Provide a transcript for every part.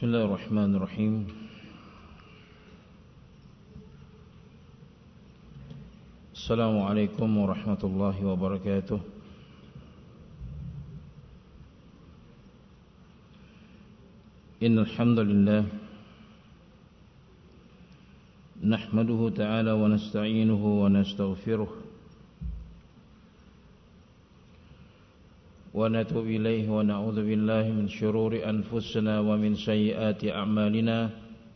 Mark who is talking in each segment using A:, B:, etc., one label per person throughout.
A: Bismillahirrahmanirrahim. Assalamualaikum warahmatullahi wabarakatuh. Innal hamdalillah nahmaduhu ta'ala wa nasta'inuhu wa nastaghfiruh wa natubu ilayhi wa na'udzu billahi min shururi anfusina wa min sayyiati a'malina.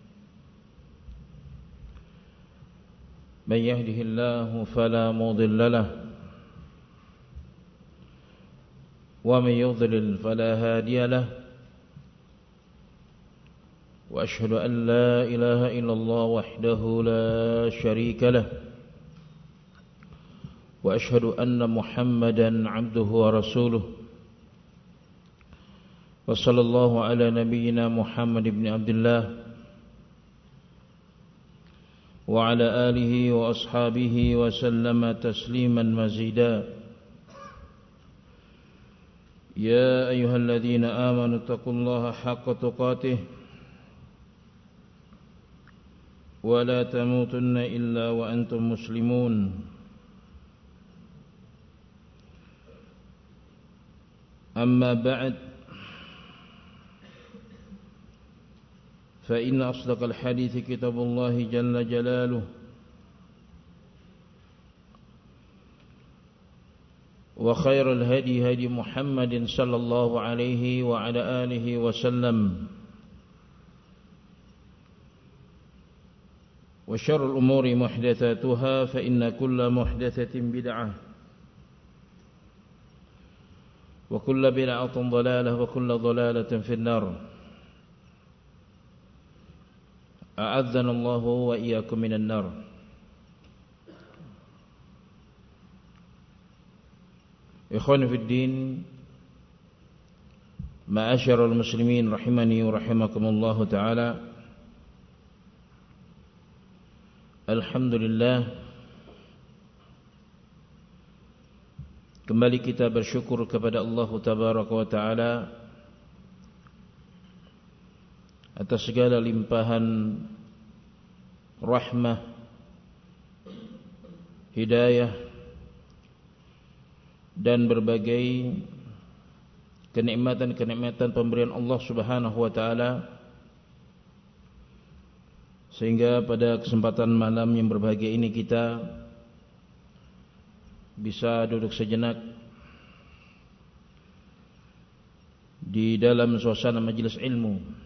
A: Man yahdihillahu fala mudilla lahu wa man yudlil fala hadiya lahu. Wa ashhadu an la ilaha illallah wahdahu la sharika lahu wa ashhadu anna Muhammadan 'abduhu wa rasuluhu. Wa sallallahu ala nabiyyina Muhammad ibn Abdullah wa ala alihi wa ashabihi wa sallama tasliman mazida. Ya ayyuhalladzina amanu taqullaha haqqa tuqatih wa la tamutunna illa wa antum muslimun. Amma ba'd, فإن أصدق الحديث كتاب الله جل جلاله وخير الهدي هدي محمد صلى الله عليه وعلى آله وسلم وشر الأمور محدثاتها فإن كل محدثة بدعة وكل بدعة ضلالة وكل ضلالة في النار. أعاذنا الله وإياكم من النار. إخواني في الدين، معاشر المسلمين رحمني ورحمكم الله تعالى. Alhamdulillah, kembali kita bersyukur kepada Allah Tabaraka wa Ta'ala atas segala limpahan rahmah, hidayah dan berbagai kenikmatan-kenikmatan pemberian Allah Subhanahu wa Ta'ala, sehingga pada kesempatan malam yang berbahagia ini kita bisa duduk sejenak di dalam suasana majelis ilmu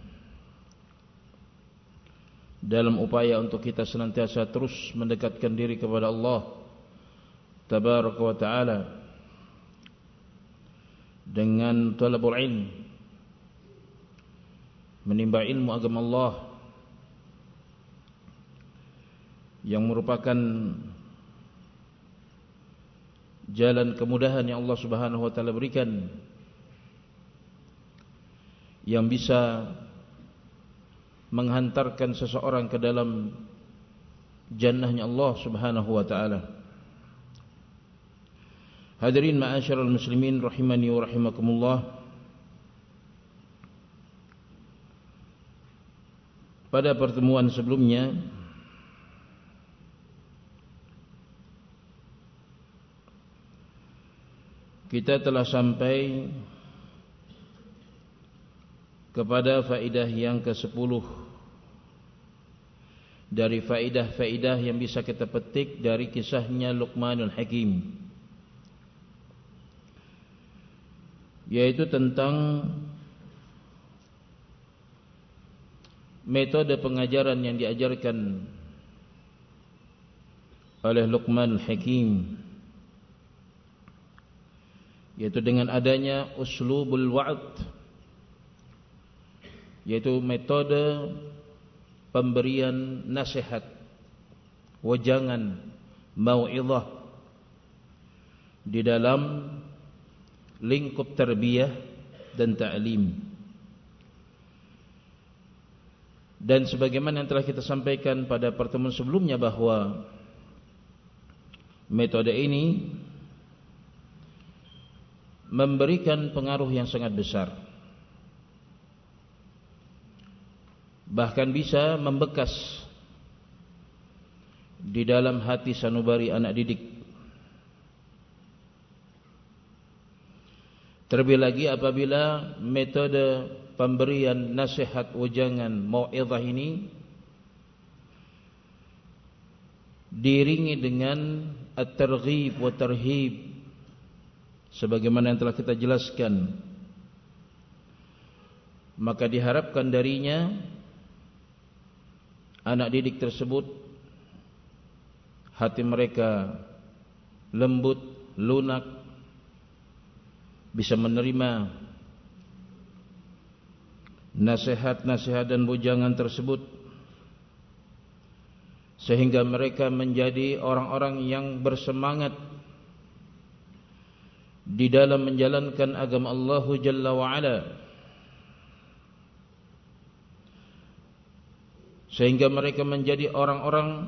A: dalam upaya untuk kita senantiasa terus mendekatkan diri kepada Allah Tabaraka wa Ta'ala dengan talabul ilm, menimba ilmu agama Allah yang merupakan jalan kemudahan yang Allah Subhanahu wa Ta'ala berikan, yang bisa menghantarkan seseorang ke dalam jannahnya Allah Subhanahu wa Ta'ala. Hadirin ma'asyiral muslimin rahimani wa rahimakumullah. Pada pertemuan sebelumnya kita telah sampai kepada faedah yang ke-10 dari faedah-faedah yang bisa kita petik dari kisahnya Luqmanul Hakim, yaitu tentang metode pengajaran yang diajarkan oleh Luqmanul Hakim, yaitu dengan adanya uslubul wa'd, yaitu metode pemberian nasihat, wejangan, mau'izah di dalam lingkup tarbiyah dan ta'lim. Dan sebagaimana yang telah kita sampaikan pada pertemuan sebelumnya, bahwa metode ini memberikan pengaruh yang sangat besar bahkan bisa membekas di dalam hati sanubari anak didik. Terlebih lagi apabila metode pemberian nasihat ujangan mau'izah ini diiringi dengan at-targhib wa tarhib, sebagaimana yang telah kita jelaskan, maka diharapkan darinya anak didik tersebut hati mereka lembut, lunak, bisa menerima nasihat-nasihat dan bujangan tersebut, sehingga mereka menjadi orang-orang yang bersemangat di dalam menjalankan agama Allah Jalla wa'ala, sehingga mereka menjadi orang-orang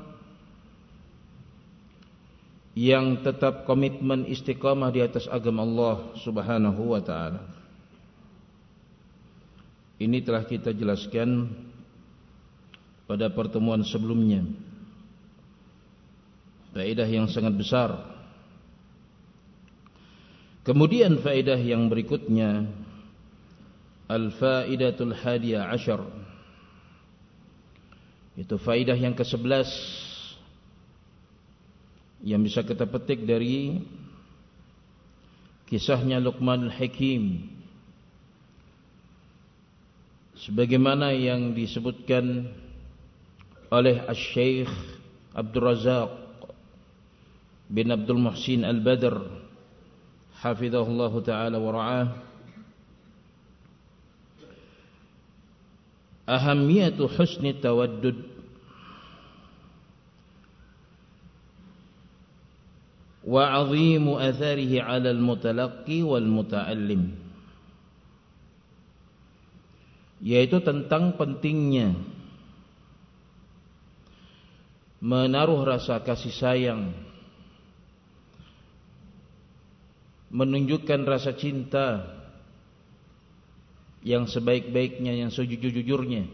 A: yang tetap komitmen istiqamah di atas agama Allah Subhanahu wa ta'ala. Ini telah kita jelaskan pada pertemuan sebelumnya. Faedah yang sangat besar. Kemudian faedah yang berikutnya, al-faidatul hadiyah asyar, itu faedah yang ke-11 yang bisa kita petik dari kisahnya Luqmanul Hakim, sebagaimana yang disebutkan oleh Asy-Syaikh Abdul Razak bin Abdul Muhsin Al-Badr hafizahullah ta'ala wa ra'ah, ahamiyatu husni tawaddud wa 'azimu atharihi 'ala al-mutalaqqi wal muta'allim, yaitu tentang pentingnya menaruh rasa kasih sayang, menunjukkan rasa cinta yang sebaik-baiknya, yang sejujur-jujurnya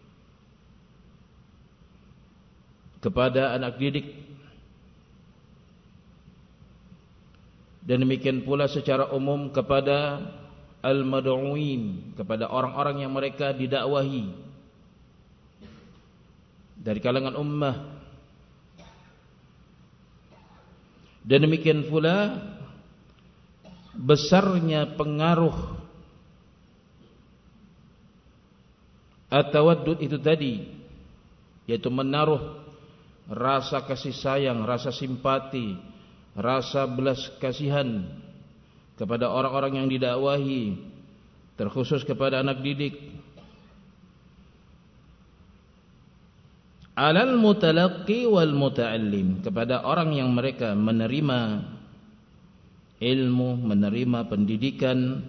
A: kepada anak didik, dan demikian pula secara umum kepada al-mad'uin, kepada orang-orang yang mereka didakwahi dari kalangan ummah. Dan demikian pula besarnya pengaruh at-tawaddud itu tadi, yaitu menaruh rasa kasih sayang, rasa simpati, rasa belas kasihan kepada orang-orang yang didakwahi, terkhusus kepada anak didik. Alal mutalaqqi wal muta'allim, kepada orang yang mereka menerima ilmu, menerima pendidikan.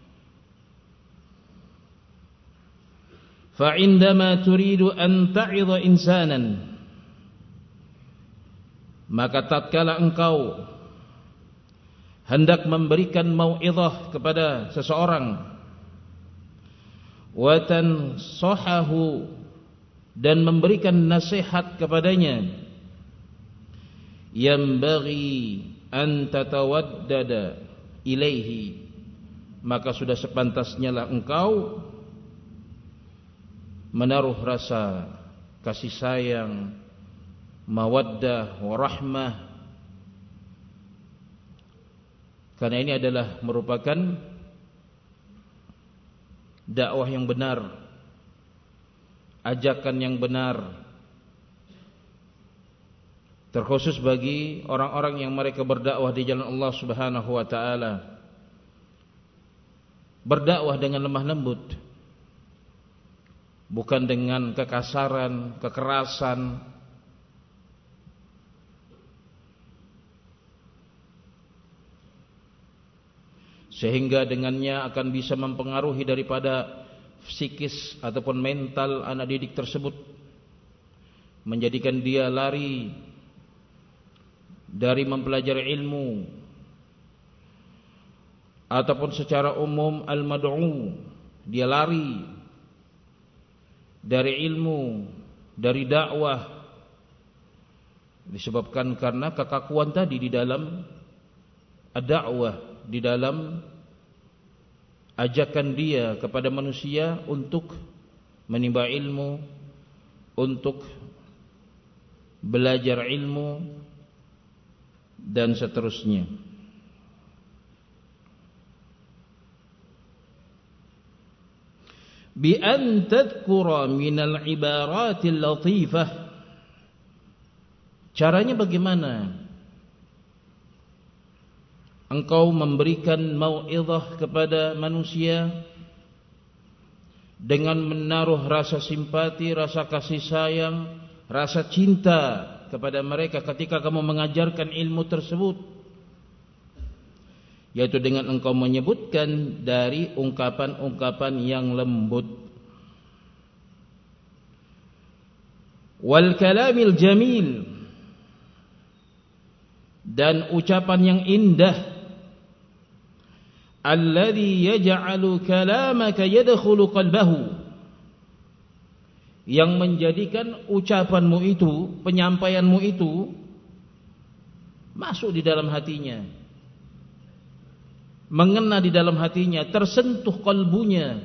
A: Fa indama turidu an ta'idha insanan, maka tatkala engkau hendak memberikan mau'izah kepada seseorang, wa tansahahu, dan memberikan nasihat kepadanya, yambaghi an tatawaddada ilaihi, maka sudah sepantasnya lah engkau menaruh rasa kasih sayang, mawaddah wa rahmah, karena ini adalah merupakan dakwah yang benar, ajakan yang benar, terkhusus bagi orang-orang yang mereka berdakwah di jalan Allah Subhanahu wa ta'ala. Berdakwah dengan lemah lembut, bukan dengan kekasaran, kekerasan, sehingga dengannya akan bisa mempengaruhi daripada psikis ataupun mental anak didik tersebut, menjadikan dia lari dari mempelajari ilmu, ataupun secara umum al-mad'u, dia lari dari ilmu, dari dakwah, disebabkan karena kekakuan tadi di dalam ad-da'wah, di dalam ajakan dia kepada manusia untuk menimba ilmu, untuk belajar ilmu dan seterusnya. Bi an tadhkura minal ibaratil latifah. Caranya bagaimana? Engkau memberikan mau'izah kepada manusia dengan menaruh rasa simpati, rasa kasih sayang, rasa cinta kepada mereka ketika kamu mengajarkan ilmu tersebut, yaitu dengan engkau menyebutkan dari ungkapan-ungkapan yang lembut, wal kalamil jamil, dan ucapan yang indah, alladhi yaj'alu kalamaka yadkhulu qalbahu, yang menjadikan ucapanmu itu, penyampaianmu itu masuk di dalam hatinya, mengena di dalam hatinya, tersentuh kalbunya.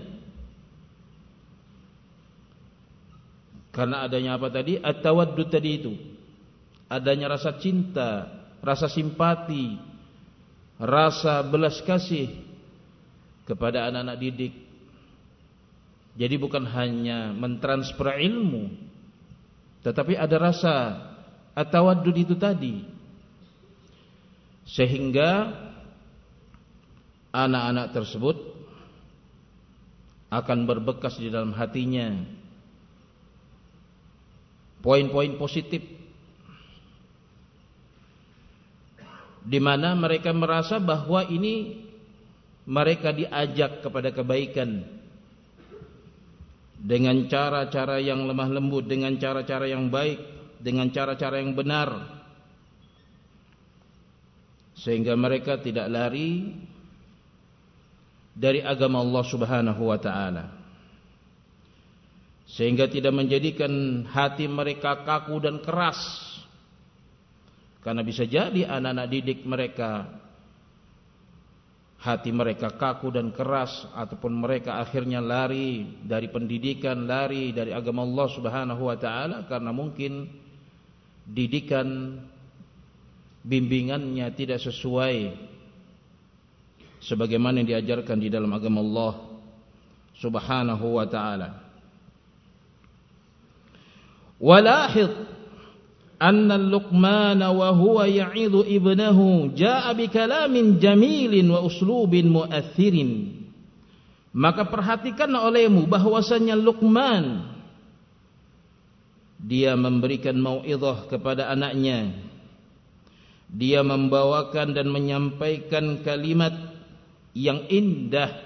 A: Karena adanya apa tadi? At-tawaddud tadi itu. Adanya rasa cinta, rasa simpati, rasa belas kasih kepada anak-anak didik. Jadi bukan hanya mentransfer ilmu, tetapi ada rasa at-tawaddud itu tadi, sehingga anak-anak tersebut akan berbekas di dalam hatinya poin-poin positif, di mana mereka merasa bahwa ini mereka diajak kepada kebaikan dengan cara-cara yang lemah lembut, dengan cara-cara yang baik, dengan cara-cara yang benar, sehingga mereka tidak lari dari agama Allah Subhanahu wa ta'ala, sehingga tidak menjadikan hati mereka kaku dan keras. Karena bisa jadi anak-anak didik mereka, hati mereka kaku dan keras, ataupun mereka akhirnya lari dari pendidikan, lari dari agama Allah Subhanahu wa ta'ala, karena mungkin didikan, bimbingannya tidak sesuai sebagaimana yang diajarkan di dalam agama Allah Subhanahu wa ta'ala. Walahid anna Luqman wa huwa ya'idhu ibnahu jaa'a bi kalamin jamilin wa uslubin mu'athirin. Maka perhatikan olehmu bahwasanya Luqman, dia memberikan mau'izah kepada anaknya, dia membawakan dan menyampaikan kalimat yang indah,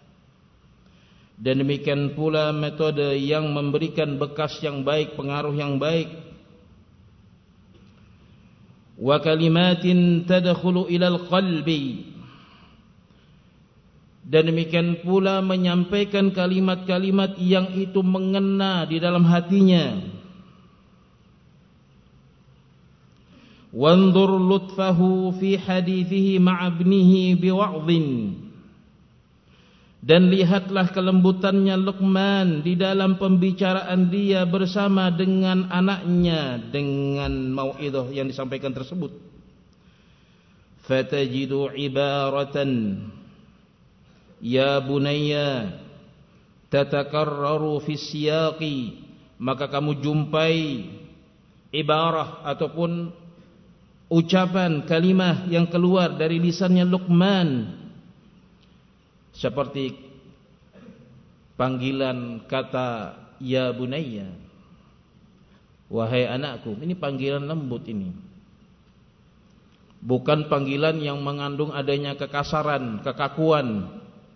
A: dan demikian pula metode yang memberikan bekas yang baik, pengaruh yang baik. Wa kalimatin tadkhulu ilal qalbi, dan demikian pula menyampaikan kalimat-kalimat yang itu mengena di dalam hatinya. Wanzur lutfahu fi hadithihi ma'abnihi biwa'dhin, dan lihatlah kelembutannya Luqman di dalam pembicaraan dia bersama dengan anaknya dengan mau'izah yang disampaikan tersebut. Fatajidu ibaratan ya bunayya tatakarraru fi siyaqi, maka kamu jumpai ibarah ataupun ucapan kalimah yang keluar dari lisannya Luqman, seperti panggilan kata ya bunayya, wahai anakku. Ini panggilan lembut, ini bukan panggilan yang mengandung adanya kekasaran, kekakuan.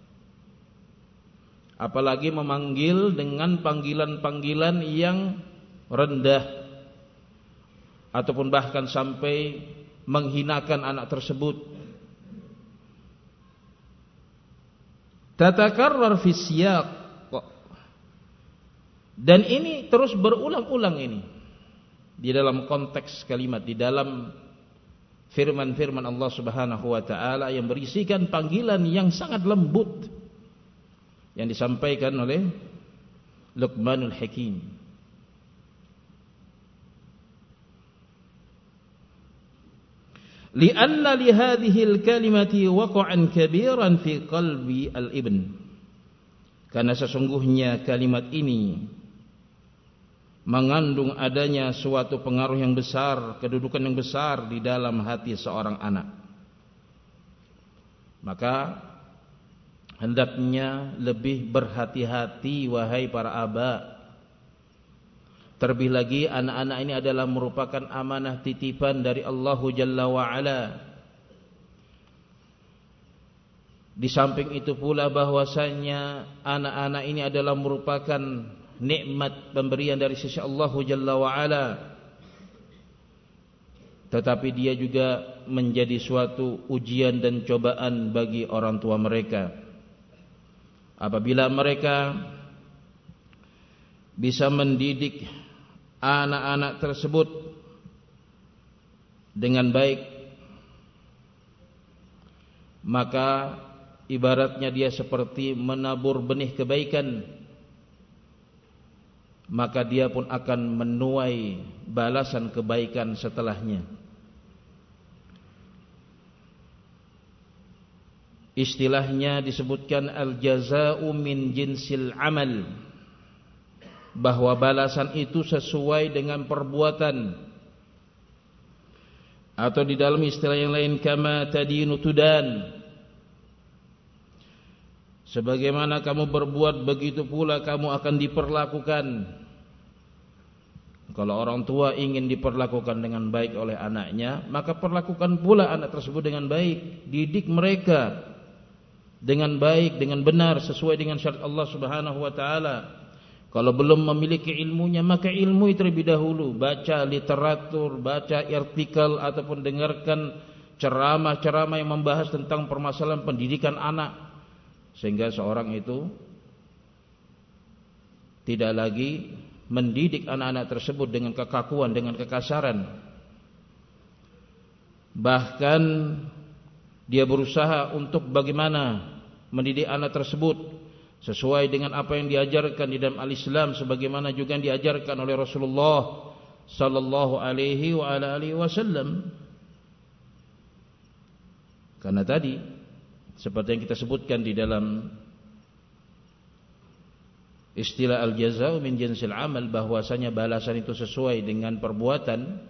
A: Apalagi memanggil dengan panggilan-panggilan yang rendah, ataupun bahkan sampai menghinakan anak tersebut. Tatakarrar fi siyaq, Dan ini terus berulang-ulang ini di dalam konteks kalimat, di dalam firman-firman Allah Subhanahu wa taala yang berisikan panggilan yang sangat lembut yang disampaikan oleh Luqmanul Hakim. Lianna li hadhihi al-kalimati waqa'an kabiran fi qalbi al-ibn. Karena sesungguhnya kalimat ini mengandung adanya suatu pengaruh yang besar, kedudukan yang besar di dalam hati seorang anak. Maka hendaknya lebih berhati-hati wahai para aba. Terlebih lagi anak-anak ini adalah merupakan amanah titipan dari Allah Jalla wa'ala. Di samping itu pula bahwasanya anak-anak ini adalah merupakan nikmat pemberian dari sisi Allah Jalla wa'ala. Tetapi dia juga menjadi suatu ujian dan cobaan bagi orang tua mereka. Apabila mereka bisa mendidik anak-anak tersebut dengan baik, maka ibaratnya dia seperti menabur benih kebaikan, maka dia pun akan menuai balasan kebaikan setelahnya. Istilahnya disebutkan al-jaza'u min jinsil amal, bahwa balasan itu sesuai dengan perbuatan. Atau di dalam istilah yang lain, kama tadinu tudan, sebagaimana kamu berbuat begitu pula kamu akan diperlakukan. Kalau orang tua ingin diperlakukan dengan baik oleh anaknya, maka perlakukan pula anak tersebut dengan baik. Didik mereka dengan baik, dengan benar, sesuai dengan syariat Allah Subhanahu wa taala. Kalau belum memiliki ilmunya, maka ilmui terlebih dahulu. Baca literatur, baca artikel, ataupun dengarkan ceramah-ceramah yang membahas tentang permasalahan pendidikan anak, sehingga seorang itu tidak lagi mendidik anak-anak tersebut dengan kekakuan, dengan kekasaran. Bahkan dia berusaha untuk bagaimana mendidik anak tersebut sesuai dengan apa yang diajarkan di dalam al-Islam, sebagaimana juga yang diajarkan oleh Rasulullah sallallahu alaihi wa ala alihi wasallam. Karena tadi seperti yang kita sebutkan di dalam istilah al-jaza'u min jinsil amal, bahwasanya balasan itu sesuai dengan perbuatan.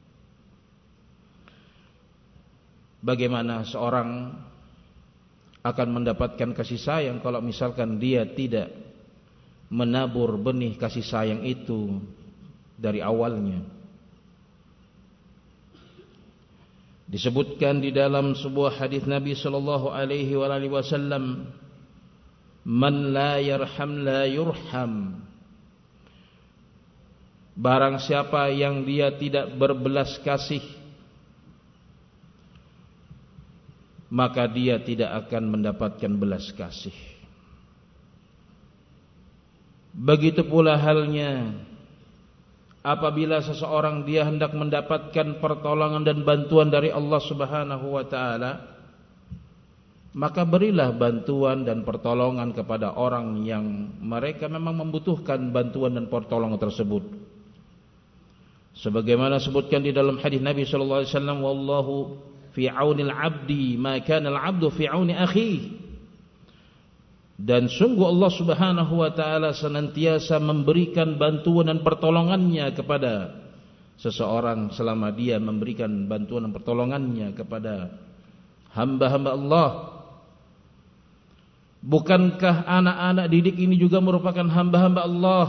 A: Bagaimana seorang akan mendapatkan kasih sayang kalau misalkan dia tidak menabur benih kasih sayang itu dari awalnya. Disebutkan di dalam sebuah hadis Nabi sallallahu alaihi wasallam, man la yarham la yurham. Barang siapa yang dia tidak berbelas kasih, maka dia tidak akan mendapatkan belas kasih. Begitu pula halnya apabila seseorang dia hendak mendapatkan pertolongan dan bantuan dari Allah Subhanahu wa taala, maka berilah bantuan dan pertolongan kepada orang yang mereka memang membutuhkan bantuan dan pertolongan tersebut. Sebagaimana sebutkan di dalam hadis Nabi sallallahu alaihi wasallam, wallahu fi aunil abdi ma kana al-abdu fi auni akhihi. Dan sungguh Allah Subhanahu wa taala senantiasa memberikan bantuan dan pertolongannya kepada seseorang selama dia memberikan bantuan dan pertolongannya kepada hamba-hamba Allah. Bukankah anak-anak didik ini juga merupakan hamba-hamba Allah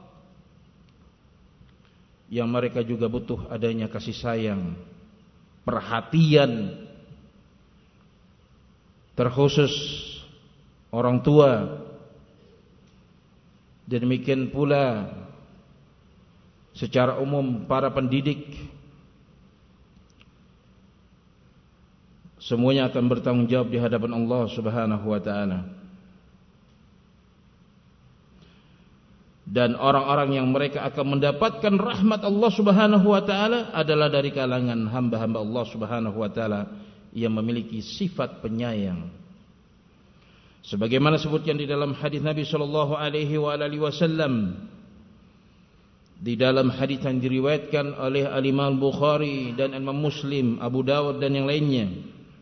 A: yang mereka juga butuh adanya kasih sayang, perhatian, terkhusus orang tua. Demikian pula secara umum para pendidik, semuanya akan bertanggung jawab di hadapan Allah Subhanahu wa taala. dan orang-orang yang mereka akan mendapatkan rahmat Allah Subhanahu wa taala adalah dari kalangan hamba-hamba Allah Subhanahu wa taala yang memiliki sifat penyayang. Sebagaimana sebutkan di dalam hadis Nabi sallallahu alaihi wasallam, di dalam hadis yang diriwayatkan oleh Al-Imam Bukhari dan Imam Muslim, Abu Dawud dan yang lainnya.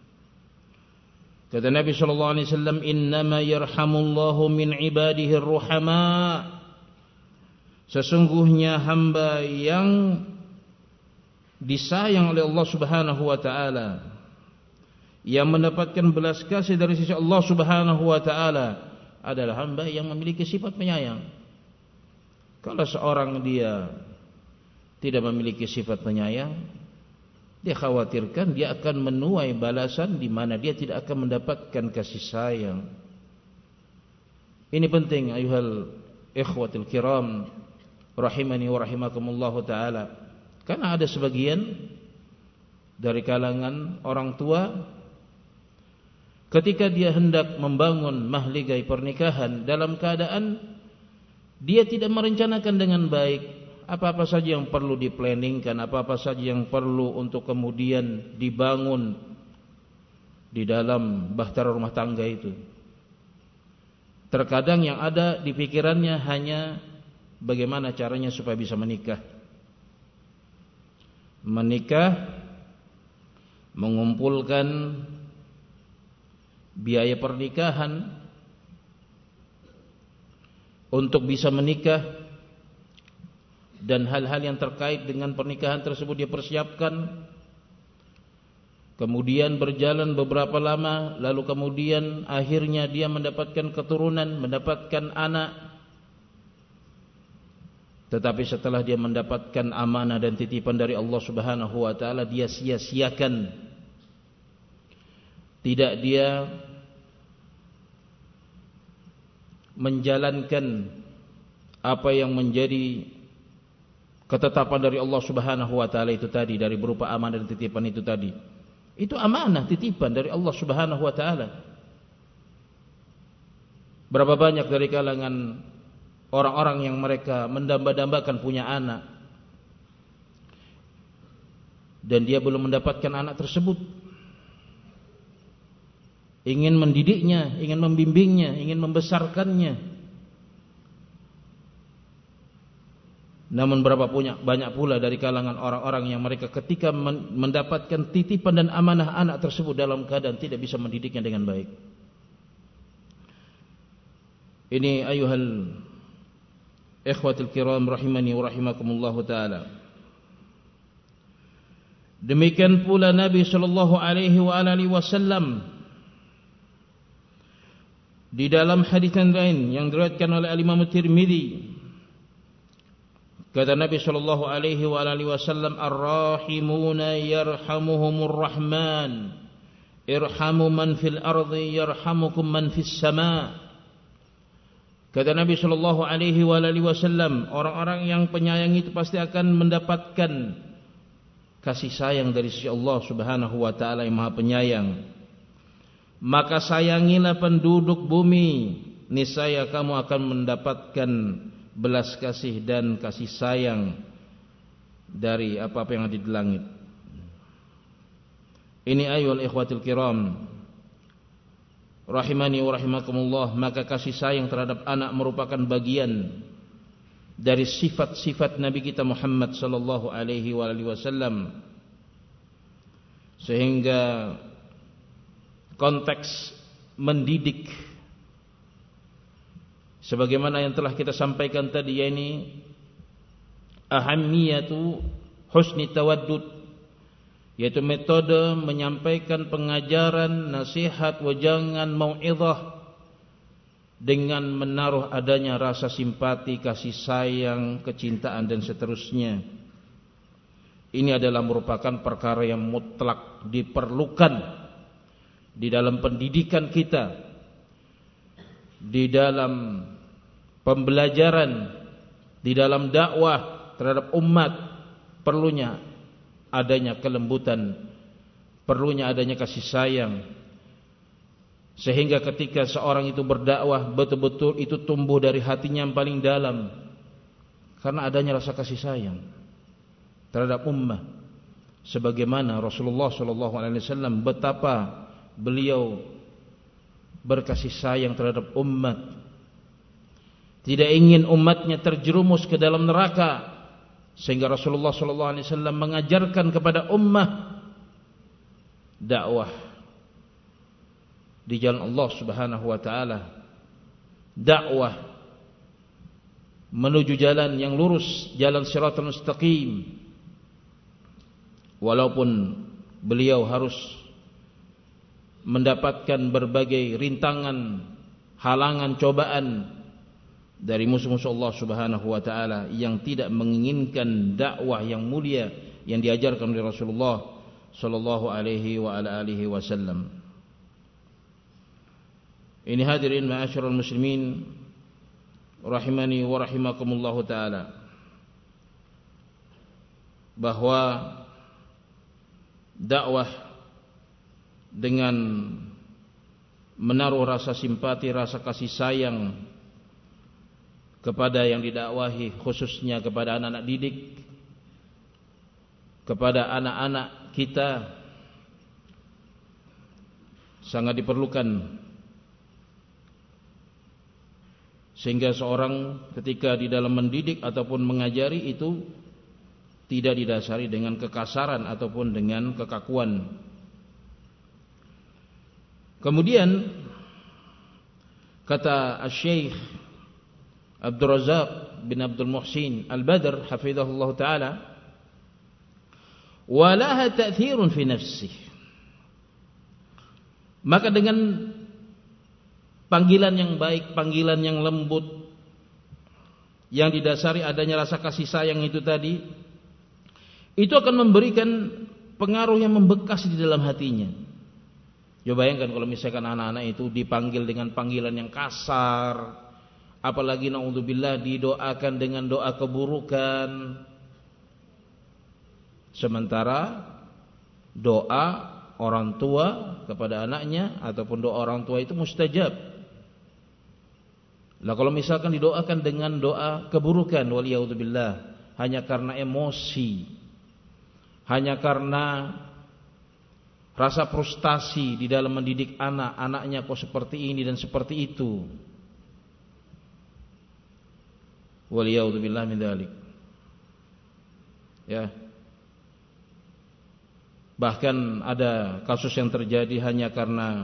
A: Kata Nabi sallallahu alaihi wasallam, "Innama yarhamullahu min ibadihi ar-ruhama." Sesungguhnya hamba yang disayang oleh Allah Subhanahu wa taala, yang mendapatkan belas kasih dari sisi Allah Subhanahu wa taala, adalah hamba yang memiliki sifat penyayang. Kalau seorang dia tidak memiliki sifat penyayang, dia khawatirkan dia akan menuai balasan di mana dia tidak akan mendapatkan kasih sayang. Ini penting ayuhal ikhwatul kiram rahimani wa rahimakumullahu taala. Karena ada sebagian dari kalangan orang tua, ketika dia hendak membangun mahligai pernikahan, dalam keadaan dia tidak merencanakan dengan baik apa-apa saja yang perlu diplanningkan, apa-apa saja yang perlu untuk kemudian dibangun di dalam bahtera rumah tangga itu. Terkadang yang ada di pikirannya hanya bagaimana caranya supaya bisa menikah. Menikah, mengumpulkan biaya pernikahan untuk bisa menikah, dan hal-hal yang terkait dengan pernikahan tersebut dia persiapkan. Kemudian berjalan beberapa lama, lalu kemudian akhirnya dia mendapatkan keturunan, mendapatkan anak. Tetapi setelah dia mendapatkan amanah dan titipan dari Allah Subhanahu wa taala, dia sia-siakan. Tidak dia menjalankan apa yang menjadi ketetapan dari Allah Subhanahu wa taala itu tadi, dari berupa amanah dan titipan itu tadi. Itu amanah titipan dari Allah Subhanahu wa taala. Berapa banyak dari kalangan orang-orang yang mereka mendamba-dambakan punya anak, dan dia belum mendapatkan anak tersebut. Ingin mendidiknya, ingin membimbingnya, ingin membesarkannya. Namun banyak pula dari kalangan orang-orang yang mereka ketika mendapatkan titipan dan amanah anak tersebut dalam keadaan tidak bisa mendidiknya dengan baik. Ini ayuhal ikhwatul kiram rahimani wa rahimakumullahu taala. Demikian pula Nabi sallallahu alaihi wasallam di dalam hadis yang lain yang diriwayatkan oleh Imam Tirmizi, kata Nabi sallallahu alaihi wasallam, "Ar-rahimuna yarhamuhumur rahman, irhamu man fil ardi yarhamukum man fis sama." Kata Nabi sallallahu alaihi wasallam, orang-orang yang penyayang itu pasti akan mendapatkan kasih sayang dari sisi Allah Subhanahu wa taala yang Maha Penyayang. Maka sayangilah penduduk bumi, niscaya kamu akan mendapatkan belas kasih dan kasih sayang dari apa-apa yang ada di langit. Ini ayol ikhwatul kiram rahimani wa rahimakumullah. Maka kasih sayang terhadap anak merupakan bagian dari sifat-sifat Nabi kita Muhammad sallallahu alaihi wasallam, sehingga konteks mendidik sebagaimana yang telah kita sampaikan tadi, yakni ahammiyatu husni tawaddud, yaitu metode menyampaikan pengajaran, nasihat, wajangan, mau'izah dengan menaruh adanya rasa simpati, kasih sayang, kecintaan dan seterusnya. Ini adalah merupakan perkara yang mutlak diperlukan di dalam pendidikan kita, di dalam pembelajaran, di dalam dakwah terhadap umat. Perlunya adanya kelembutan, perlunya adanya kasih sayang, sehingga ketika seorang itu berdakwah betul-betul itu tumbuh dari hatinya yang paling dalam, karena adanya rasa kasih sayang terhadap ummah, sebagaimana Rasulullah SAW betapa beliau berkasih sayang terhadap umat, tidak ingin umatnya terjerumus ke dalam neraka, sehingga Rasulullah SAW mengajarkan kepada ummah dakwah di jalan Allah Subhanahu wa taala, dakwah menuju jalan yang lurus, jalan siratal mustaqim. Walaupun beliau harus mendapatkan berbagai rintangan, halangan, cobaan dari musuh-musuh Allah Subhanahu wa taala yang tidak menginginkan dakwah yang mulia yang diajarkan oleh Rasulullah sallallahu alaihi wa ala alihi wasallam. Ini hadirin ma'asyiral muslimin rahimani wa rahimakumullahu taala, bahwa dakwah dengan menaruh rasa simpati, rasa kasih sayang kepada yang didakwahi, khususnya kepada anak-anak didik, kepada anak-anak kita, sangat diperlukan. Sehingga seorang ketika di dalam mendidik ataupun mengajari itu tidak didasari dengan kekasaran ataupun dengan kekakuan. Kemudian kata Syekh Abdul Razak bin Abdul Muhsin Al-Badr hafizahullah ta'ala, walaha ta'thirun fi nafsih, maka dengan panggilan yang baik, panggilan yang lembut, yang didasari adanya rasa kasih sayang itu tadi, itu akan memberikan pengaruh yang membekas di dalam hatinya. Coba bayangkan kalau misalkan anak-anak itu dipanggil dengan panggilan yang kasar, apalagi naudzubillah didoakan dengan doa keburukan, sementara doa orang tua kepada anaknya ataupun doa orang tua itu mustajab. Lah kalau misalkan didoakan dengan doa keburukan, waliyadzubillah, hanya karena emosi, hanya karena rasa frustasi di dalam mendidik anak, anaknya kok seperti ini dan seperti itu, waliyadzubillah min dzalik. Ya. Bahkan ada kasus yang terjadi hanya karena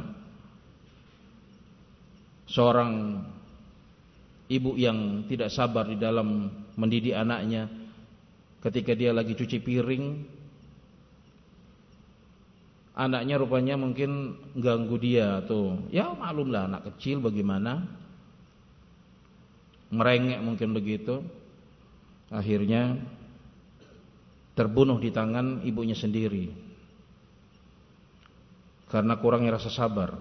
A: seorang ibu yang tidak sabar di dalam mendidik anaknya. Ketika dia lagi cuci piring, anaknya rupanya mungkin ganggu dia, atau ya maklumlah anak kecil bagaimana, merengek mungkin begitu. Akhirnya terbunuh di tangan ibunya sendiri karena kurangnya rasa sabar.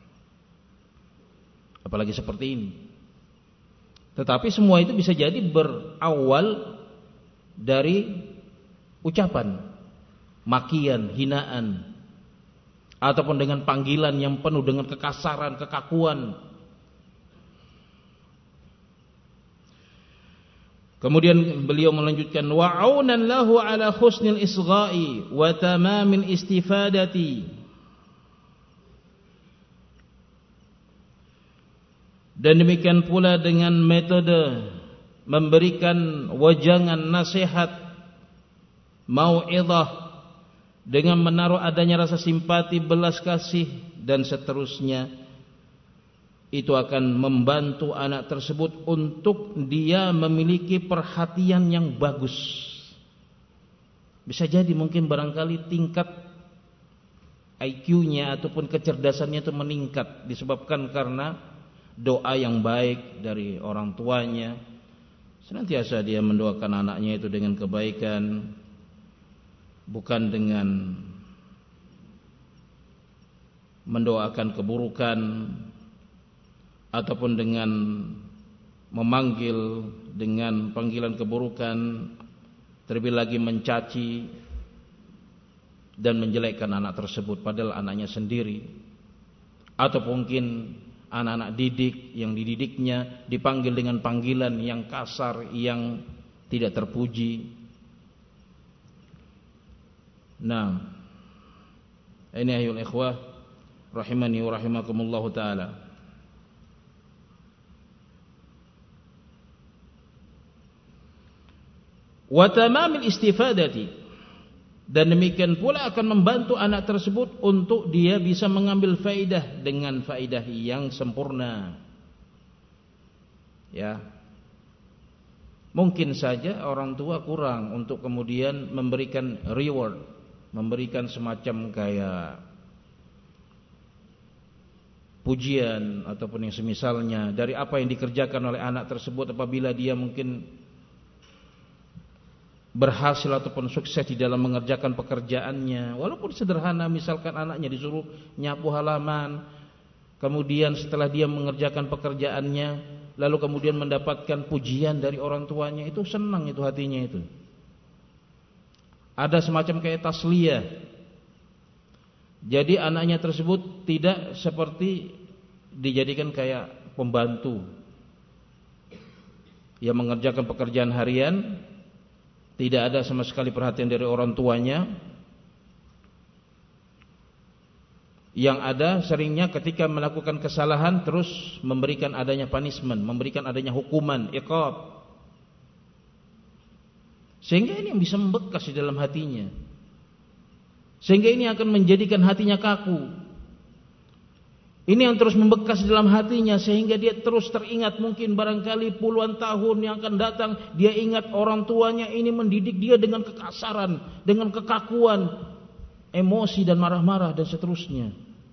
A: Apalagi seperti ini. Tetapi semua itu bisa jadi berawal dari ucapan, makian, hinaan, ataupun dengan panggilan yang penuh dengan kekasaran, kekakuan. Kemudian beliau melanjutkan, wa'aunan lahu ala husnil isgha'i wa tamamil istifadati. Dan demikian pula dengan metode memberikan wajangan nasihat, mau'idhah, dengan menaruh adanya rasa simpati, belas kasih dan seterusnya. Itu akan membantu anak tersebut untuk dia memiliki perhatian yang bagus. Bisa jadi mungkin barangkali tingkat IQ-nya ataupun kecerdasannya itu meningkat disebabkan karena doa yang baik dari orang tuanya. Senantiasa dia mendoakan anaknya itu dengan kebaikan, bukan dengan mendoakan keburukan ataupun dengan memanggil dengan panggilan keburukan, terlebih lagi mencaci dan menjelekkan anak tersebut padahal anaknya sendiri. Atau mungkin anak-anak didik yang dididiknya dipanggil dengan panggilan yang kasar, yang tidak terpuji. Nah, ini ayol ikhwah rahimani wa rahimakumullah taala. Wa tamamil istifadati, dan demikian pula akan membantu anak tersebut untuk dia bisa mengambil faedah dengan faedah yang sempurna. Ya. Mungkin saja orang tua kurang untuk kemudian memberikan reward, memberikan semacam kayak pujian ataupun yang semisalnya dari apa yang dikerjakan oleh anak tersebut apabila dia mungkin berhasil ataupun sukses di dalam mengerjakan pekerjaannya, walaupun sederhana. Misalkan anaknya disuruh nyapu halaman, kemudian setelah dia mengerjakan pekerjaannya lalu kemudian mendapatkan pujian dari orang tuanya, itu senang itu hatinya itu. Ada semacam kayak tasliyah. Jadi anaknya tersebut tidak seperti dijadikan kayak pembantu yang mengerjakan pekerjaan harian, tidak ada sama sekali perhatian dari orang tuanya. Yang ada seringnya ketika melakukan kesalahan terus memberikan adanya punishment, memberikan adanya hukuman, iqab. Sehingga ini yang bisa membekas di dalam hatinya. Sehingga ini akan menjadikan hatinya kaku. Ini yang terus membekas di dalam hatinya sehingga dia terus teringat, mungkin barangkali puluhan tahun yang akan datang dia ingat orang tuanya ini mendidik dia dengan kekasaran, dengan kekakuan, emosi dan marah-marah dan seterusnya.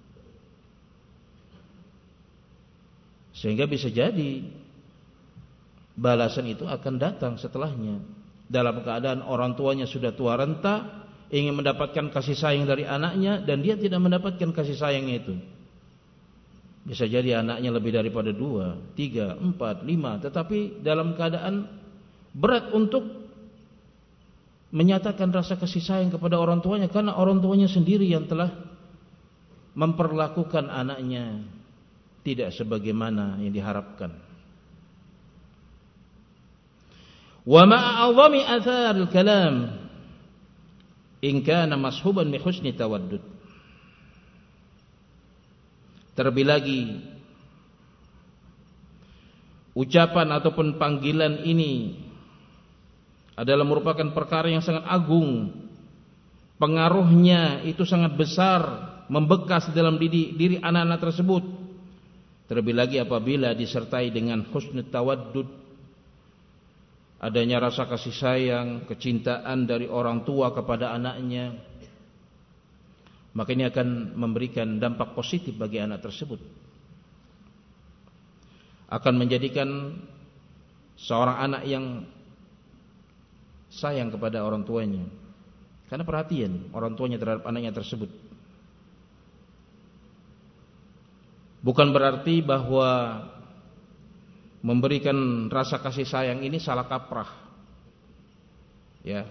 A: Sehingga bisa jadi balasan itu akan datang setelahnya. Dalam keadaan orang tuanya sudah tua renta, ingin mendapatkan kasih sayang dari anaknya dan dia tidak mendapatkan kasih sayangnya itu. Bisa jadi anaknya lebih daripada 2, 3, 4, 5, tetapi dalam keadaan berat untuk menyatakan rasa kasih sayang kepada orang tuanya, karena orang tuanya sendiri yang telah memperlakukan anaknya tidak sebagaimana yang diharapkan. Wa ma'a'adhami athar al-kalam in kana mashuban bi husni tawaddud. Terlebih lagi ucapan ataupun panggilan ini adalah merupakan perkara yang sangat agung. Pengaruhnya itu sangat besar, membekas dalam diri anak-anak tersebut. Terlebih lagi apabila disertai dengan husnul tawaddud, adanya rasa kasih sayang, kecintaan dari orang tua kepada anaknya, maka ini akan memberikan dampak positif bagi anak tersebut. Akan menjadikan seorang anak yang sayang kepada orang tuanya, karena perhatian orang tuanya terhadap anaknya tersebut. Bukan berarti bahwa memberikan rasa kasih sayang ini salah kaprah, ya.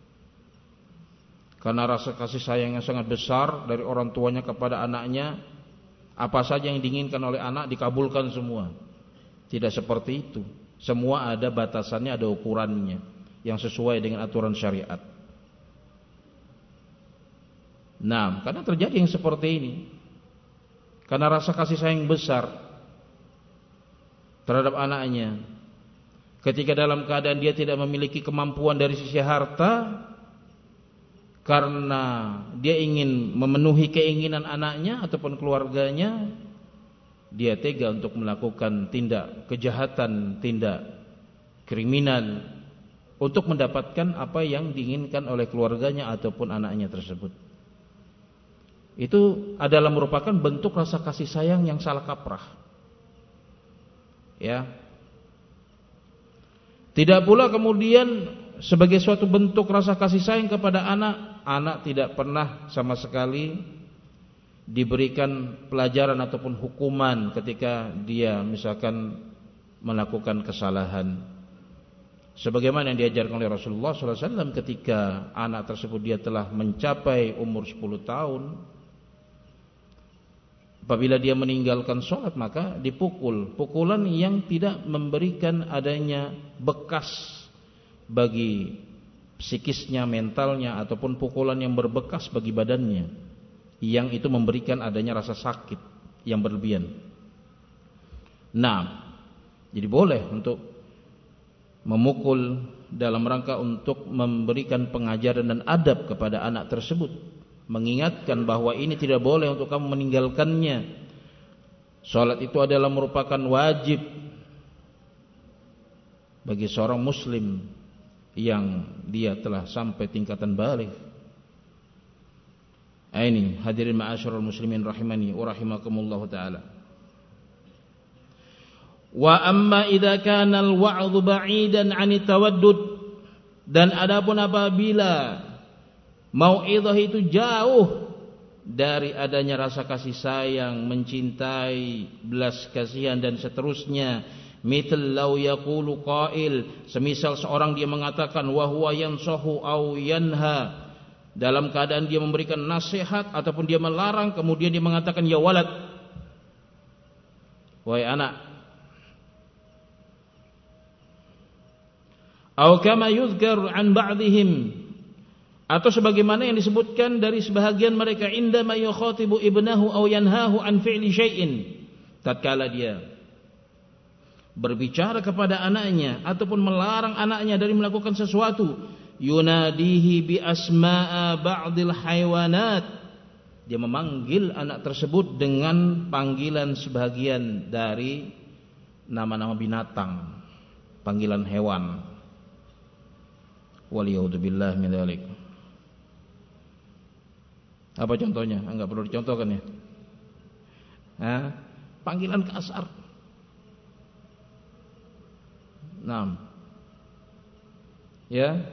A: Karena rasa kasih sayang yang sangat besar dari orang tuanya kepada anaknya, apa saja yang diinginkan oleh anak dikabulkan semua. Tidak seperti itu. Semua ada batasannya, ada ukurannya yang sesuai dengan aturan syariat. Nah, karena terjadi yang seperti ini, karena rasa kasih sayang besar terhadap anaknya, ketika dalam keadaan dia tidak memiliki kemampuan dari sisi harta, karena dia ingin memenuhi keinginan anaknya ataupun keluarganya, dia tega untuk melakukan tindak kejahatan, tindak kriminal untuk mendapatkan apa yang diinginkan oleh keluarganya ataupun anaknya tersebut. Itu adalah merupakan bentuk rasa kasih sayang yang salah kaprah, ya. Tidak pula kemudian sebagai suatu bentuk rasa kasih sayang kepada anak, anak tidak pernah sama sekali diberikan pelajaran ataupun hukuman ketika dia misalkan melakukan kesalahan. Sebagaimana yang diajarkan oleh Rasulullah SAW ketika anak tersebut dia telah mencapai umur 10 tahun, apabila dia meninggalkan sholat maka dipukul, pukulan yang tidak memberikan adanya bekas bagi psikisnya, mentalnya, ataupun pukulan yang berbekas bagi badannya, yang itu memberikan adanya rasa sakit yang berlebihan. Nah, jadi boleh untuk memukul dalam rangka untuk memberikan pengajaran dan adab kepada anak tersebut, mengingatkan bahwa ini tidak boleh untuk kamu meninggalkannya. Salat itu adalah merupakan wajib bagi seorang muslim yang dia telah sampai tingkatan baligh. Ini hadirin ma'asyiral muslimin rahimani wa rahimakumullah taala. Wa amma idza kana al-wa'dhu ba'idan 'ani tawaddud, dan adapun apabila mau'izah itu jauh dari adanya rasa kasih sayang, mencintai, belas kasihan dan seterusnya, mithal law yaqulu qail, semisal seorang dia mengatakan wa huwa yansahu aw yanha, dalam keadaan dia memberikan nasihat ataupun dia melarang, kemudian dia mengatakan ya walad, wahai anak. Aw kama yuzkar an ba'dihim, atau sebagaimana yang disebutkan dari sebahagian mereka, indama yukhatibu ibnahu aw yanhahu an fi'li syai'in, tatkala dia berbicara kepada anaknya ataupun melarang anaknya dari melakukan sesuatu, yunadihi bi asma'a ba'dil haywanat, dia memanggil anak tersebut dengan panggilan sebahagian dari nama-nama binatang, panggilan hewan. Waliyauzubillah min dzalik. Apa contohnya? Enggak perlu dicontohkan ya. Panggilan kasar. Naam. Ya.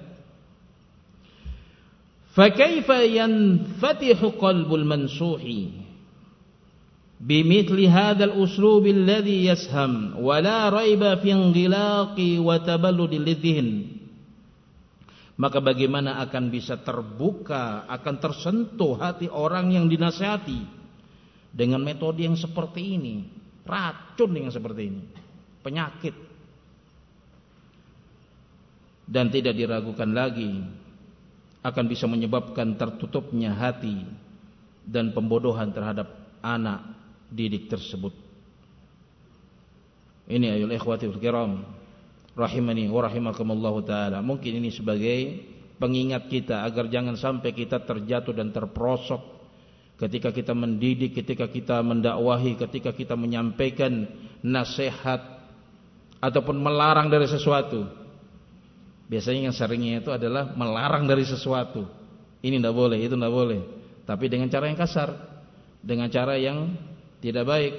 A: Fa kaifa yanfatihu qalbul mansuhi bimithli hadzal uslub alladhi yasham wa la raiba fi inghilaqi wa taballudi lidhihn. Maka bagaimana akan bisa terbuka, akan tersentuh hati orang yang dinasihati dengan metode yang seperti ini, racun yang seperti ini, penyakit, dan tidak diragukan lagi akan bisa menyebabkan tertutupnya hati dan pembodohan terhadap anak didik tersebut. Ini ayol ikhwatil kiram rahimani wa rahimakumullahu taala. Mungkin ini sebagai pengingat kita agar jangan sampai kita terjatuh dan terperosok ketika kita mendidik, ketika kita mendakwahi, ketika kita menyampaikan nasihat ataupun melarang dari sesuatu. Biasanya yang seringnya itu adalah melarang dari sesuatu. Ini tidak boleh, itu tidak boleh. Tapi dengan cara yang kasar, dengan cara yang tidak baik.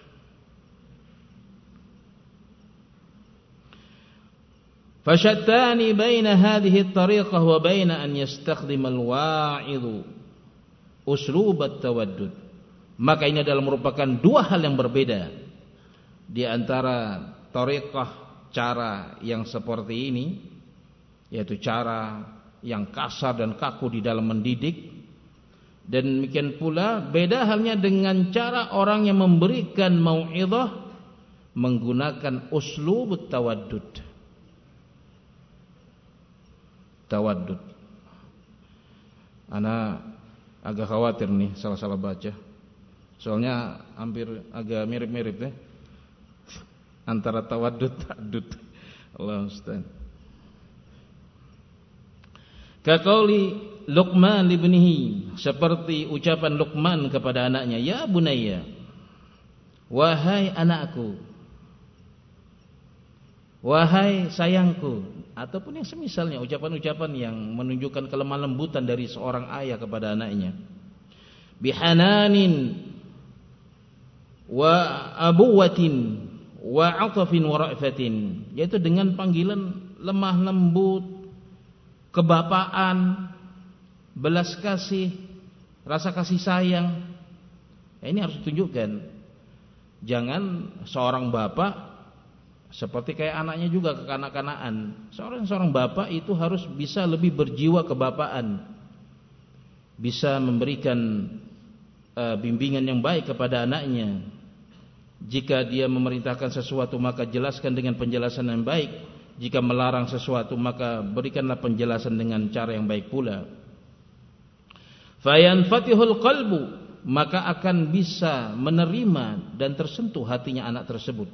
A: Fasyattani baina hadhihi at-tariqah wa baina an yastakhdima al-wa'idhu uslub at-tawaddud. Maka ini adalah merupakan dua hal yang berbeda di antara tariqah, cara yang seperti ini, yaitu cara yang kasar dan kaku di dalam mendidik, dan demikian pula beda halnya dengan cara orang yang memberikan mau'izah menggunakan uslub at-tawaddud. Tawaddud. Ana agak khawatir nih salah-salah baca. Soalnya hampir agak mirip-mirip ya. Antara tawaddud ta'addud. Allah Ustaz. Kaqauli Luqman ibnihi, seperti ucapan Luqman kepada anaknya, ya bunayya, wahai anakku, wahai sayangku, ataupun yang semisalnya ucapan-ucapan yang menunjukkan kelemah lembutan dari seorang ayah kepada anaknya. Bihananin wa abuwatin wa atafin wa ra'fatin, yaitu dengan panggilan lemah lembut, kebapaan, belas kasih, rasa kasih sayang. Ini harus ditunjukkan. Jangan seorang bapak seperti kayak anaknya juga kekanak-kanaan. Seorang bapak itu harus bisa lebih berjiwa kebapaan, bisa memberikan bimbingan yang baik kepada anaknya. Jika dia memerintahkan sesuatu, maka jelaskan dengan penjelasan yang baik. Jika melarang sesuatu maka berikanlah penjelasan dengan cara yang baik pula. Fayanfatihul qalbu, maka akan bisa menerima dan tersentuh hatinya anak tersebut.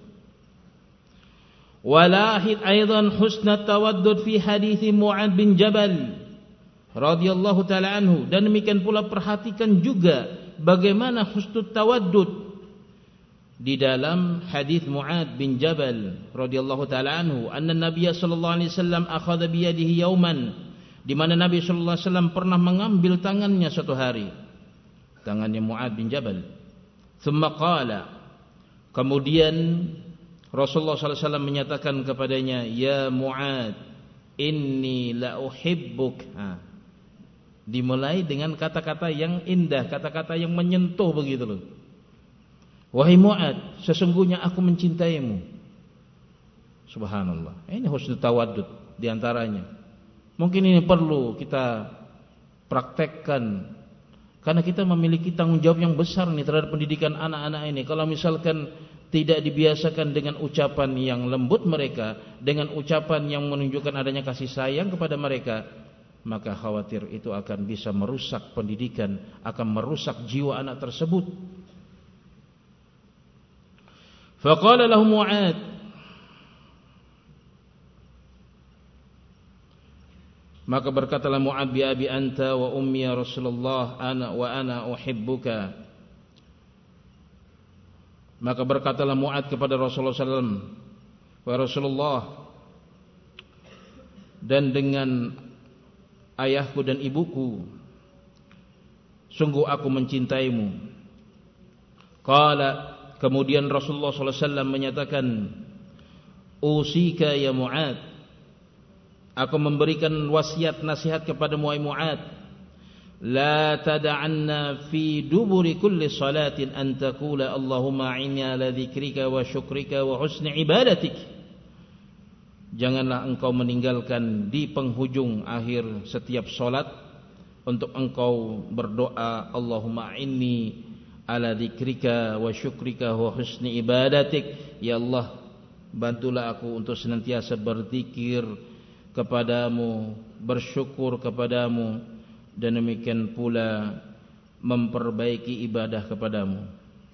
A: Walahid aidan husnat tawaddud fi hadits Mu'adz bin Jabal radhiyallahu taala anhu, dan demikian pula perhatikan juga bagaimana husnut tawaddud di dalam hadis Mu'adz bin Jabal radhiyallahu taala anhu, anna Nabiy sallallahu alaihi wasallam akhadha bi yadihi yauman, di mana Nabi sallallahu alaihi wasallam pernah mengambil tangannya suatu hari, tangannya Mu'adz bin Jabal. Thumma qala, kemudian Rasulullah sallallahu alaihi wasallam menyatakan kepadanya, ya Mu'adz, inni la uhibbuk. Dimulai dengan kata-kata yang indah, kata-kata yang menyentuh begitu loh. Wahai Mu'adz, sesungguhnya aku mencintaimu. Subhanallah. Ini husnul tawaddud diantaranya. Mungkin ini perlu kita praktekkan, karena kita memiliki tanggung jawab yang besar nih terhadap pendidikan anak-anak ini. Kalau misalkan tidak dibiasakan dengan ucapan yang lembut mereka, dengan ucapan yang menunjukkan adanya kasih sayang kepada mereka, maka khawatir itu akan bisa merusak pendidikan, akan merusak jiwa anak tersebut. Faqala lahu Mu'adz, maka berkatalah Mu'adz, bi abi anta wa ummi ya Rasulullah, ana uhibbuka. Maka berkatalah Mu'adz kepada Rasulullah SAW, wa Rasulullah, dan dengan ayahku dan ibuku, sungguh aku mencintaimu. Qala, kemudian Rasulullah SAW menyatakan, usika ya Mu'adz, aku memberikan wasiat nasihat kepadamu wahai Mu'adz, la tada'anna fi duburi kulli salatin an taqula Allahumma a'inni ala dzikrika wa syukrika wa husni ibadatik. Janganlah engkau meninggalkan di penghujung akhir setiap salat untuk engkau berdoa, Allahumma a'inni ala dzikrika wa syukrika wa husni ibadatik. Ya Allah, bantulah aku untuk senantiasa berzikir kepadamu, bersyukur kepadamu, dan demikian pula memperbaiki ibadah kepadamu.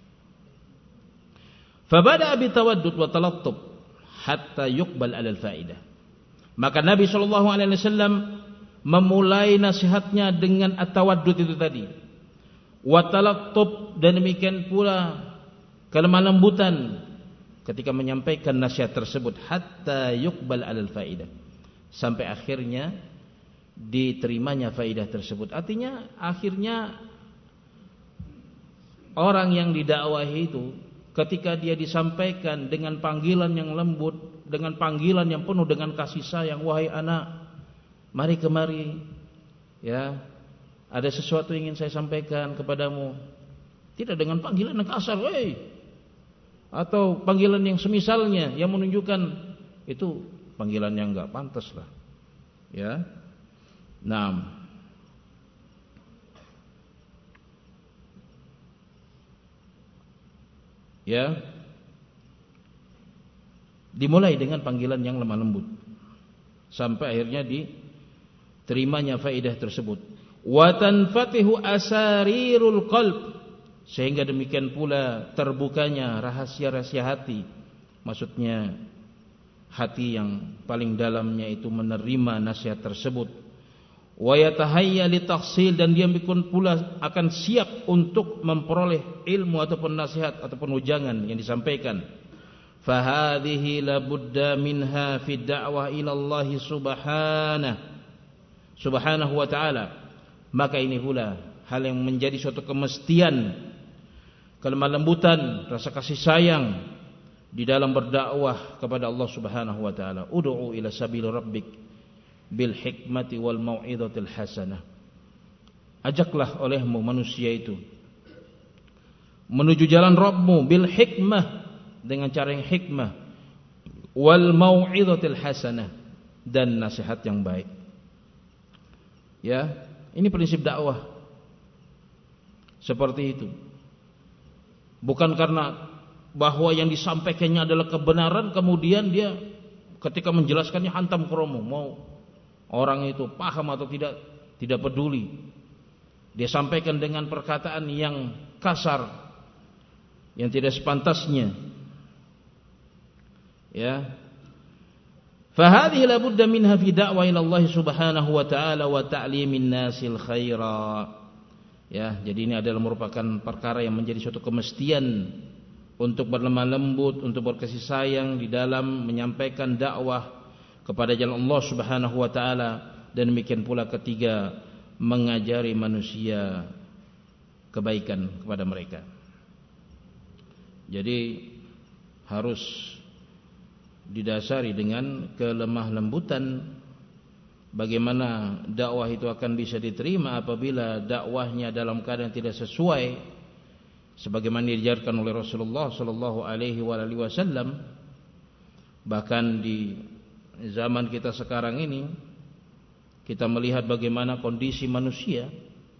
A: Fabada bi tawaddud wa talattub hatta yuqbal alal faidah. Maka Nabi SAW memulai nasihatnya dengan at-tawaddud itu tadi, wa talattub, dan demikian pula kelemah lembutan ketika menyampaikan nasihat tersebut, hatta yuqbal alal faidah, sampai akhirnya diterimanya faidah tersebut. Artinya akhirnya orang yang didakwahi itu ketika dia disampaikan dengan panggilan yang lembut, dengan panggilan yang penuh dengan kasih sayang, wahai anak, mari kemari, ya, ada sesuatu yang ingin saya sampaikan kepadamu. Tidak dengan panggilan yang kasar, woi, atau panggilan yang semisalnya yang menunjukkan itu panggilan yang enggak pantas lah, ya. Nah, ya, dimulai dengan panggilan yang lemah lembut sampai akhirnya diterimanya faedah tersebut. Wa tanfatihu asarirul qalb, sehingga demikian pula terbukanya rahasia-rahasia hati, maksudnya hati yang paling dalamnya itu menerima nasihat tersebut. Wa yatahayya litahsil, dan dia pula akan siap untuk memperoleh ilmu ataupun nasihat ataupun ujangan yang disampaikan. Fahadhihi la budda minha fi da'wah ila Allah subhanahu wa ta'ala. Maka ini pula hal yang menjadi suatu kemestian, kelemah lembutan, rasa kasih sayang di dalam berdakwah kepada Allah subhanahu wa ta'ala. Ud'u ila sabil rabbik bil hikmati wal mau'izatil hasanah. Ajaklah olehmu manusia itu menuju jalan Rabbmu bil hikmah, dengan cara yang hikmah, wal mau'izatil hasanah, dan nasihat yang baik. Ya, ini prinsip dakwah seperti itu. Bukan karena bahwa yang disampaikannya adalah kebenaran kemudian dia ketika menjelaskannya hantam kromo, mau orang itu paham atau tidak peduli. Dia sampaikan dengan perkataan yang kasar, yang tidak sepantasnya. Ya. Fahadhihi la budda minha fi da'wa ila Allah Subhanahu wa ta'ala wa ta'limin nasil khaira. Ya, jadi ini adalah merupakan perkara yang menjadi suatu kemestian untuk berlemah lembut, untuk berkasih sayang di dalam menyampaikan dakwah kepada jalan Allah Subhanahu wa ta'ala, dan demikian pula ketiga, mengajari manusia kebaikan kepada mereka. Jadi harus didasari dengan kelemah lembutan. Bagaimana dakwah itu akan bisa diterima apabila dakwahnya dalam keadaan tidak sesuai sebagaimana diajarkan oleh Rasulullah sallallahu alaihi wasallam. Bahkan di zaman kita sekarang ini kita melihat bagaimana kondisi manusia,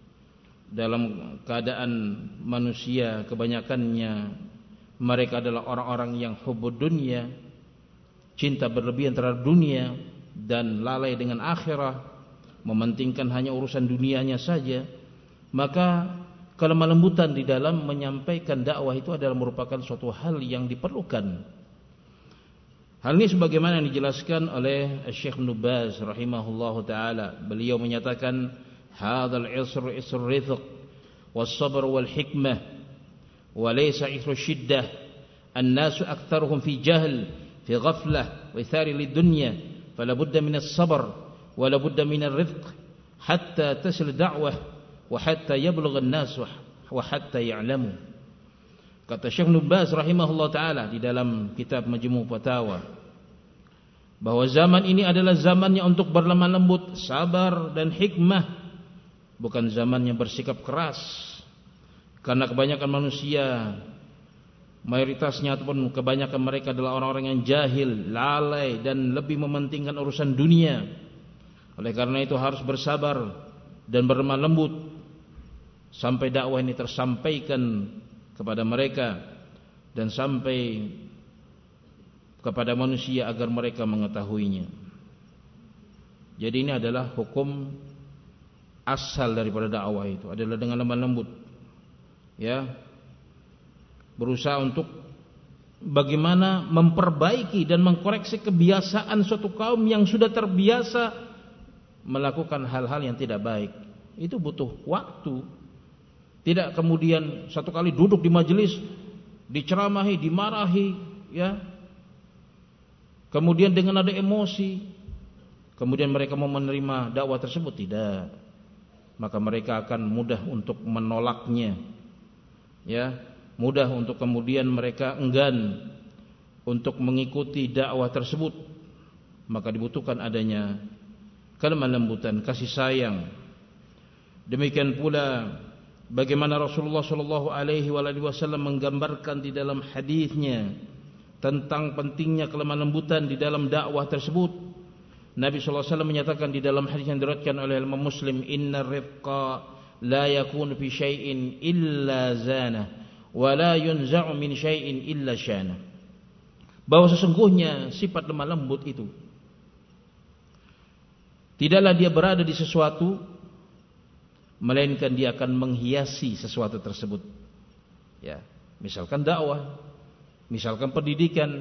A: dalam keadaan manusia kebanyakannya mereka adalah orang-orang yang hubbud dunya, cinta berlebihan terhadap dunia dan lalai dengan akhirah, mementingkan hanya urusan dunianya saja. Maka kelemah lembutan di dalam menyampaikan dakwah itu adalah merupakan suatu hal yang diperlukan. Hal ini sebagaimana yang dijelaskan oleh Syekh Ibnu Baz rahimahullahu taala. Beliau menyatakan, hadzal isr isr rizq was sabr wal hikmah wa laysa isr shiddah. An-nasu aktsaruhum fi jahl fi ghaflah wa ithari lid-dunya fala budda min as-sabr wa la budda min ar-rizq hatta tasil da'wah wa hatta yablugha an-nas wa hatta ya'lamu. Kata Syekh Ibnu Baz rahimahullah taala di dalam kitab Majmu' Fatawa, bahwa zaman ini adalah zamannya untuk berlemah lembut, sabar dan hikmah, bukan zamannya bersikap keras. Karena kebanyakan manusia, mayoritasnya ataupun kebanyakan mereka adalah orang-orang yang jahil, lalai dan lebih mementingkan urusan dunia. Oleh karena itu harus bersabar dan berlemah lembut sampai dakwah ini tersampaikan kepada mereka dan sampai kepada manusia agar mereka mengetahuinya. Jadi ini adalah hukum asal daripada dakwah itu, adalah dengan lemah lembut. Ya, berusaha untuk bagaimana memperbaiki dan mengkoreksi kebiasaan suatu kaum yang sudah terbiasa melakukan hal-hal yang tidak baik. Itu butuh waktu. Tidak kemudian satu kali duduk di majelis diceramahi, dimarahi, ya. Kemudian dengan ada emosi, kemudian mereka mau menerima dakwah tersebut, tidak. Maka mereka akan mudah untuk menolaknya. Ya, mudah untuk kemudian mereka enggan untuk mengikuti dakwah tersebut. Maka dibutuhkan adanya kelemah lembutan, kasih sayang. Demikian pula bagaimana Rasulullah sallallahu alaihi wasallam menggambarkan di dalam hadisnya tentang pentingnya kelemah lembutan di dalam dakwah tersebut. Nabi sallallahu alaihi wasallam menyatakan di dalam hadis yang diriwayatkan oleh Imam Muslim, innar rifqa la yakunu fi syai'in illa zana wa la yunza'u min syai'in illa syana. Bahwa sesungguhnya sifat lemah lembut itu tidaklah dia berada di sesuatu, melainkan dia akan menghiasi sesuatu tersebut. Ya, misalkan dakwah, misalkan pendidikan,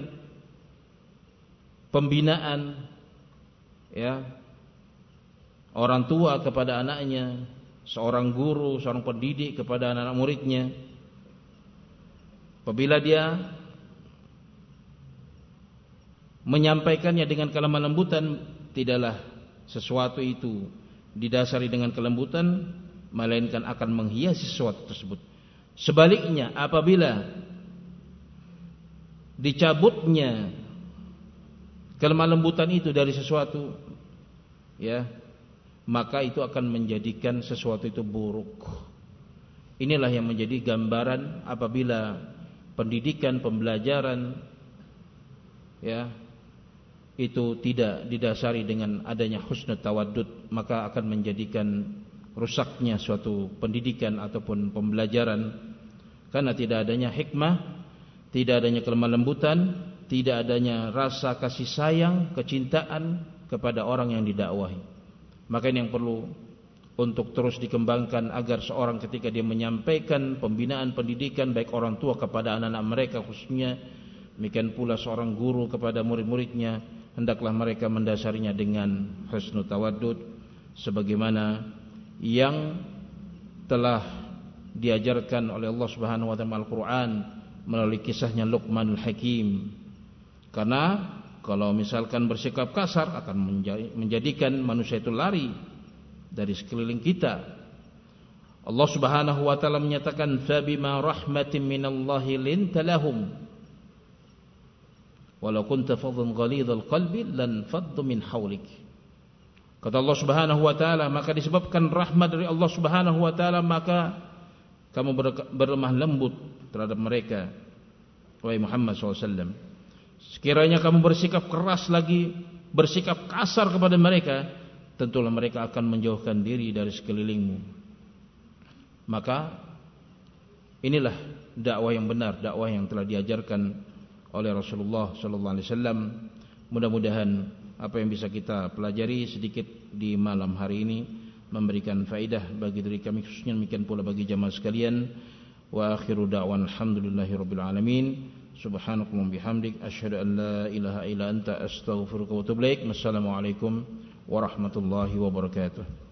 A: pembinaan, ya, orang tua kepada anaknya, seorang guru, seorang pendidik kepada anak-anak muridnya. Apabila dia menyampaikannya dengan kelemah lembutan, tidaklah sesuatu itu didasari dengan kelembutan, melainkan akan menghiasi sesuatu tersebut. Sebaliknya, apabila dicabutnya kelemah lembutan itu dari sesuatu, ya, maka itu akan menjadikan sesuatu itu buruk. Inilah yang menjadi gambaran apabila pendidikan, pembelajaran, ya, itu tidak didasari dengan adanya husnul tawaddud, maka akan menjadikan rusaknya suatu pendidikan ataupun pembelajaran. Karena tidak adanya hikmah, tidak adanya kelemah lembutan, tidak adanya rasa kasih sayang, kecintaan kepada orang yang didakwahi. Maka ini yang perlu untuk terus dikembangkan agar seorang ketika dia menyampaikan pembinaan pendidikan baik orang tua kepada anak-anak mereka khususnya, demikian pula seorang guru kepada murid-muridnya, hendaklah mereka mendasarinya dengan husnul tawaddud sebagaimana yang telah diajarkan oleh Allah Subhanahu wa taala Al-Qur'an melalui kisahnya Luqmanul Hakim. Karena kalau misalkan bersikap kasar akan menjadikan manusia itu lari dari sekeliling kita. Allah Subhanahu wa taala menyatakan fabima rahmatin minallahi linta lahum walau kunta faddan ghalidhal qalbi lan faddu min hawlik. Kata Allah Subhanahu wa taala, maka disebabkan rahmat dari Allah Subhanahu wa taala maka kamu berlemah lembut terhadap mereka, wahai Muhammad SAW. Sekiranya kamu bersikap keras lagi, bersikap kasar kepada mereka, tentulah mereka akan menjauhkan diri dari sekelilingmu. Maka inilah dakwah yang benar, dakwah yang telah diajarkan oleh Rasulullah SAW. Mudah-mudahan apa yang bisa kita pelajari sedikit di malam hari ini memberikan faedah bagi diri kami khususnya, demikian pula bagi jamaah sekalian. Wa akhiru da'wan alhamdulillahirabbil alamin. Subhanakallahumma bihamdik asyhadu an la ilaha illa anta astaghfiruka wa atubu ilaik. Wassalamualaikum warahmatullahi wabarakatuh.